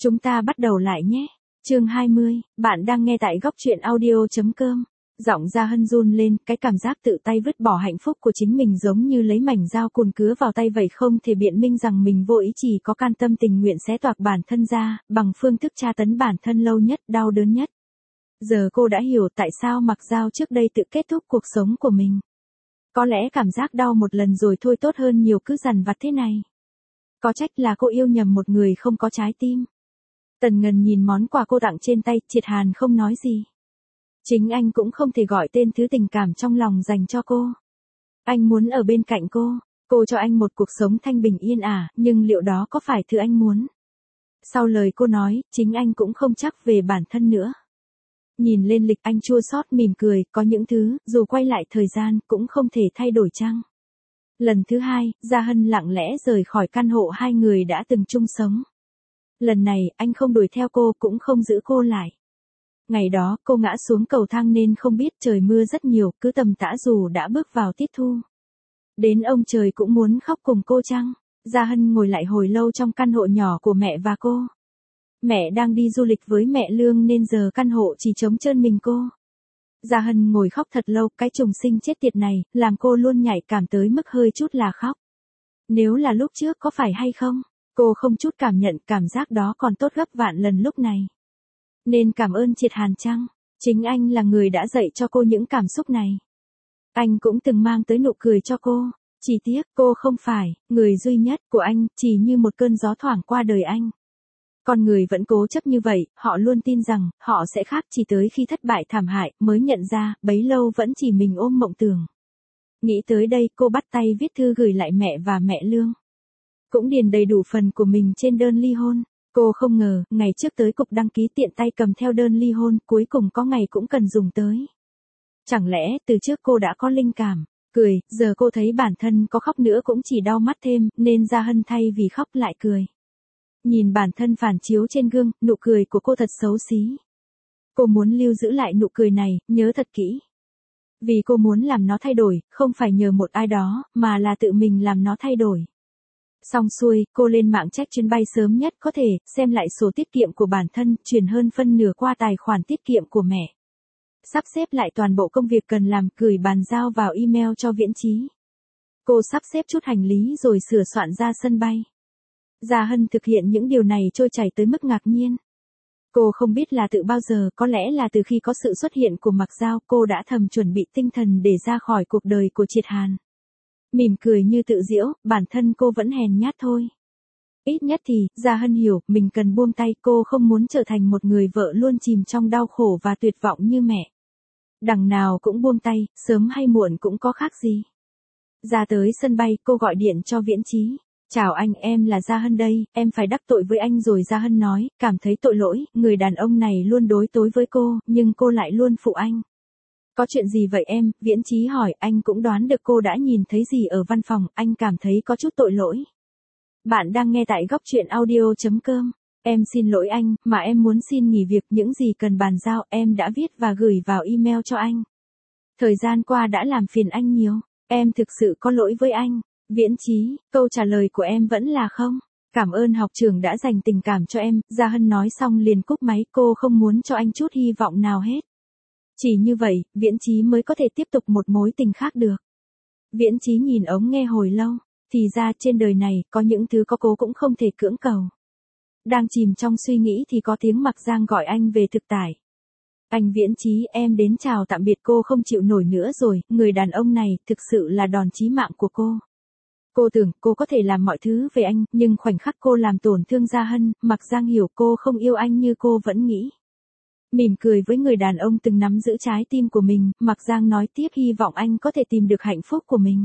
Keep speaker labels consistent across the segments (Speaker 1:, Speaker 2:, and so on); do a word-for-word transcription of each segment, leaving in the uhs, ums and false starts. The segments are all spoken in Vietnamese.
Speaker 1: Chúng ta bắt đầu lại nhé. Chương hai mươi, bạn đang nghe tại góc truyện audio.com. Giọng Gia Hân run lên, cái cảm giác tự tay vứt bỏ hạnh phúc của chính mình giống như lấy mảnh dao cùn cứa vào tay vậy, không thể biện minh rằng mình vô ý, chỉ có can tâm tình nguyện xé toạc bản thân ra, bằng phương thức tra tấn bản thân lâu nhất, đau đớn nhất. Giờ cô đã hiểu tại sao Mặc Dao trước đây tự kết thúc cuộc sống của mình. Có lẽ cảm giác đau một lần rồi thôi tốt hơn nhiều cứ dằn vặt thế này. Có trách là cô yêu nhầm một người không có trái tim. Tần Ngân nhìn món quà cô tặng trên tay, Triệt Hàn không nói gì. Chính anh cũng không thể gọi tên thứ tình cảm trong lòng dành cho cô. Anh muốn ở bên cạnh cô, cô cho anh một cuộc sống thanh bình yên ả, nhưng liệu đó có phải thứ anh muốn? Sau lời cô nói, chính anh cũng không chắc về bản thân nữa. Nhìn lên lịch anh chua xót mỉm cười, có những thứ, dù quay lại thời gian, cũng không thể thay đổi chăng? Lần thứ hai, Gia Hân lặng lẽ rời khỏi căn hộ hai người đã từng chung sống. Lần này, anh không đuổi theo cô, cũng không giữ cô lại. Ngày đó, cô ngã xuống cầu thang nên không biết, trời mưa rất nhiều, cứ tầm tã dù đã bước vào tiết thu. Đến ông trời cũng muốn khóc cùng cô chăng? Gia Hân ngồi lại hồi lâu trong căn hộ nhỏ của mẹ và cô. Mẹ đang đi du lịch với mẹ Lương nên giờ căn hộ chỉ trống trơn mình cô. Gia Hân ngồi khóc thật lâu, cái trùng sinh chết tiệt này, làm cô luôn nhạy cảm tới mức hơi chút là khóc. Nếu là lúc trước có phải hay không? Cô không chút cảm nhận cảm giác đó còn tốt gấp vạn lần lúc này. Nên cảm ơn Triệt Hàn chăng? Chính anh là người đã dạy cho cô những cảm xúc này. Anh cũng từng mang tới nụ cười cho cô. Chỉ tiếc cô không phải người duy nhất của anh, chỉ như một cơn gió thoảng qua đời anh. Con người vẫn cố chấp như vậy, họ luôn tin rằng họ sẽ khác, chỉ tới khi thất bại thảm hại mới nhận ra, bấy lâu vẫn chỉ mình ôm mộng tưởng. Nghĩ tới đây, cô bắt tay viết thư gửi lại mẹ và mẹ Lương. Cũng điền đầy đủ phần của mình trên đơn ly hôn. Cô không ngờ, ngày trước tới cục đăng ký tiện tay cầm theo đơn ly hôn, cuối cùng có ngày cũng cần dùng tới. Chẳng lẽ, từ trước cô đã có linh cảm, cười, giờ cô thấy bản thân có khóc nữa cũng chỉ đau mắt thêm, nên Gia Hân thay vì khóc lại cười. Nhìn bản thân phản chiếu trên gương, nụ cười của cô thật xấu xí. Cô muốn lưu giữ lại nụ cười này, nhớ thật kỹ. Vì cô muốn làm nó thay đổi, không phải nhờ một ai đó, mà là tự mình làm nó thay đổi. Xong xuôi, cô lên mạng check chuyến bay sớm nhất có thể, xem lại sổ tiết kiệm của bản thân, chuyển hơn phân nửa qua tài khoản tiết kiệm của mẹ. Sắp xếp lại toàn bộ công việc cần làm, gửi bàn giao vào email cho Viễn Chí. Cô sắp xếp chút hành lý rồi sửa soạn ra sân bay. Gia Hân thực hiện những điều này trôi chảy tới mức ngạc nhiên. Cô không biết là từ bao giờ, có lẽ là từ khi có sự xuất hiện của Mặc Dao, cô đã thầm chuẩn bị tinh thần để ra khỏi cuộc đời của Triệt Hàn. Mỉm cười như tự giễu, bản thân cô vẫn hèn nhát thôi. Ít nhất thì, Gia Hân hiểu, mình cần buông tay, cô không muốn trở thành một người vợ luôn chìm trong đau khổ và tuyệt vọng như mẹ. Đằng nào cũng buông tay, sớm hay muộn cũng có khác gì. Ra tới sân bay, cô gọi điện cho Viễn Chí. Chào anh, em là Gia Hân đây, em phải đắc tội với anh rồi. Gia Hân nói, cảm thấy tội lỗi, người đàn ông này luôn đối tối với cô, nhưng cô lại luôn phụ anh. Có chuyện gì vậy em? Viễn Chí hỏi, anh cũng đoán được cô đã nhìn thấy gì ở văn phòng, anh cảm thấy có chút tội lỗi. Bạn đang nghe tại góc truyện audio.com. Em xin lỗi anh, mà em muốn xin nghỉ việc, những gì cần bàn giao, em đã viết và gửi vào email cho anh. Thời gian qua đã làm phiền anh nhiều, em thực sự có lỗi với anh. Viễn Chí, câu trả lời của em vẫn là không. Cảm ơn học trưởng đã dành tình cảm cho em. Gia Hân nói xong liền cúp máy, cô không muốn cho anh chút hy vọng nào hết. Chỉ như vậy, Viễn Chí mới có thể tiếp tục một mối tình khác được. Viễn Chí nhìn ống nghe hồi lâu, thì ra trên đời này, có những thứ có cố cũng không thể cưỡng cầu. Đang chìm trong suy nghĩ thì có tiếng Mặc Giang gọi anh về thực tại. Anh Viễn Chí, em đến chào tạm biệt, cô không chịu nổi nữa rồi, người đàn ông này thực sự là đòn chí mạng của cô. Cô tưởng cô có thể làm mọi thứ về anh, nhưng khoảnh khắc cô làm tổn thương Gia Hân, Mặc Giang hiểu cô không yêu anh như cô vẫn nghĩ. Mỉm cười với người đàn ông từng nắm giữ trái tim của mình, Mặc Giang nói tiếp, hy vọng anh có thể tìm được hạnh phúc của mình.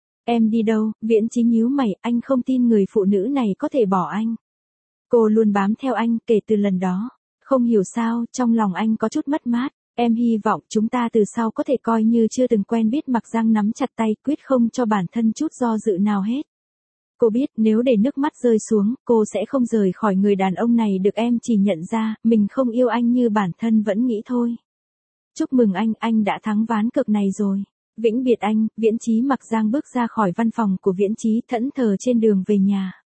Speaker 1: Em đi đâu? Viễn Chí nhíu mày, anh không tin người phụ nữ này có thể bỏ anh. Cô luôn bám theo anh kể từ lần đó. Không hiểu sao, trong lòng anh có chút mất mát. Em hy vọng chúng ta từ sau có thể coi như chưa từng quen biết. Mặc Giang nắm chặt tay, quyết không cho bản thân chút do dự nào hết. Cô biết nếu để nước mắt rơi xuống, cô sẽ không rời khỏi người đàn ông này được. Em chỉ nhận ra, mình không yêu anh như bản thân vẫn nghĩ thôi. Chúc mừng anh, anh đã thắng ván cược này rồi. Vĩnh biệt anh. Viễn Chí. Mặc Giang bước ra khỏi văn phòng của Viễn Chí, thẫn thờ trên đường về nhà.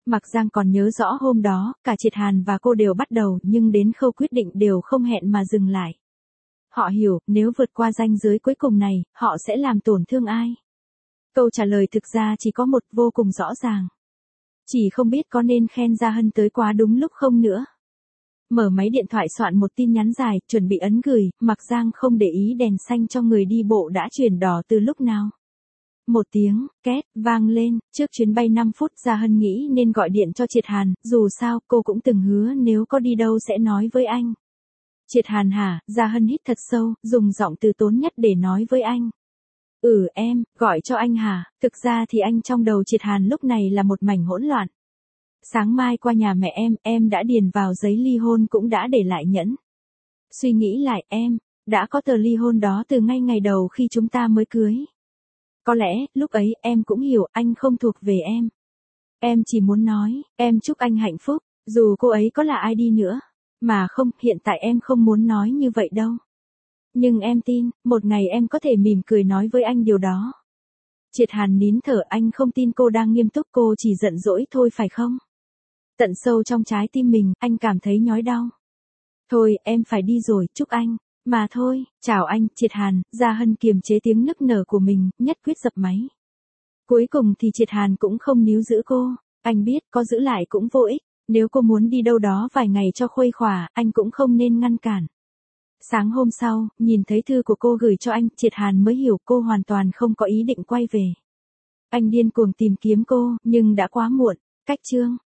Speaker 1: Mạc Giang còn nhớ rõ hôm đó, cả Triệt Hàn và cô đều bắt đầu nhưng đến khâu quyết định đều không hẹn mà dừng lại. Họ hiểu, nếu vượt qua ranh giới cuối cùng này, họ sẽ làm tổn thương ai? Câu trả lời thực ra chỉ có một, vô cùng rõ ràng. Chỉ không biết có nên khen Gia Hân tới quá đúng lúc không nữa. Mở máy điện thoại soạn một tin nhắn dài, chuẩn bị ấn gửi, Mạc Giang không để ý đèn xanh cho người đi bộ đã chuyển đỏ từ lúc nào. Một tiếng, két, vang lên, trước chuyến bay năm phút Gia Hân nghĩ nên gọi điện cho Triệt Hàn, dù sao, cô cũng từng hứa nếu có đi đâu sẽ nói với anh. Triệt Hàn hả, Gia Hân hít thật sâu, dùng giọng từ tốn nhất để nói với anh. Ừ em, gọi cho anh hả, thực ra thì anh trong đầu Triệt Hàn lúc này là một mảnh hỗn loạn. Sáng mai qua nhà mẹ em, em đã điền vào giấy ly hôn cũng đã để lại nhẫn. Suy nghĩ lại em, đã có tờ ly hôn đó từ ngay ngày đầu khi chúng ta mới cưới. Có lẽ, lúc ấy em cũng hiểu anh không thuộc về em. Em chỉ muốn nói, em chúc anh hạnh phúc, dù cô ấy có là ai đi nữa. Mà không, hiện tại em không muốn nói như vậy đâu. Nhưng em tin, một ngày em có thể mỉm cười nói với anh điều đó. Triệt Hàn nín thở, anh không tin cô đang nghiêm túc, cô chỉ giận dỗi thôi phải không? Tận sâu trong trái tim mình, anh cảm thấy nhói đau. Thôi, em phải đi rồi, chúc anh. Mà thôi, chào anh, Triệt Hàn. Gia Hân kiềm chế tiếng nức nở của mình, nhất quyết dập máy. Cuối cùng thì Triệt Hàn cũng không níu giữ cô. Anh biết, có giữ lại cũng vô ích. Nếu cô muốn đi đâu đó vài ngày cho khuây khỏa, anh cũng không nên ngăn cản. Sáng hôm sau, nhìn thấy thư của cô gửi cho anh, Triệt Hàn mới hiểu cô hoàn toàn không có ý định quay về. Anh điên cuồng tìm kiếm cô, nhưng đã quá muộn. Cách chương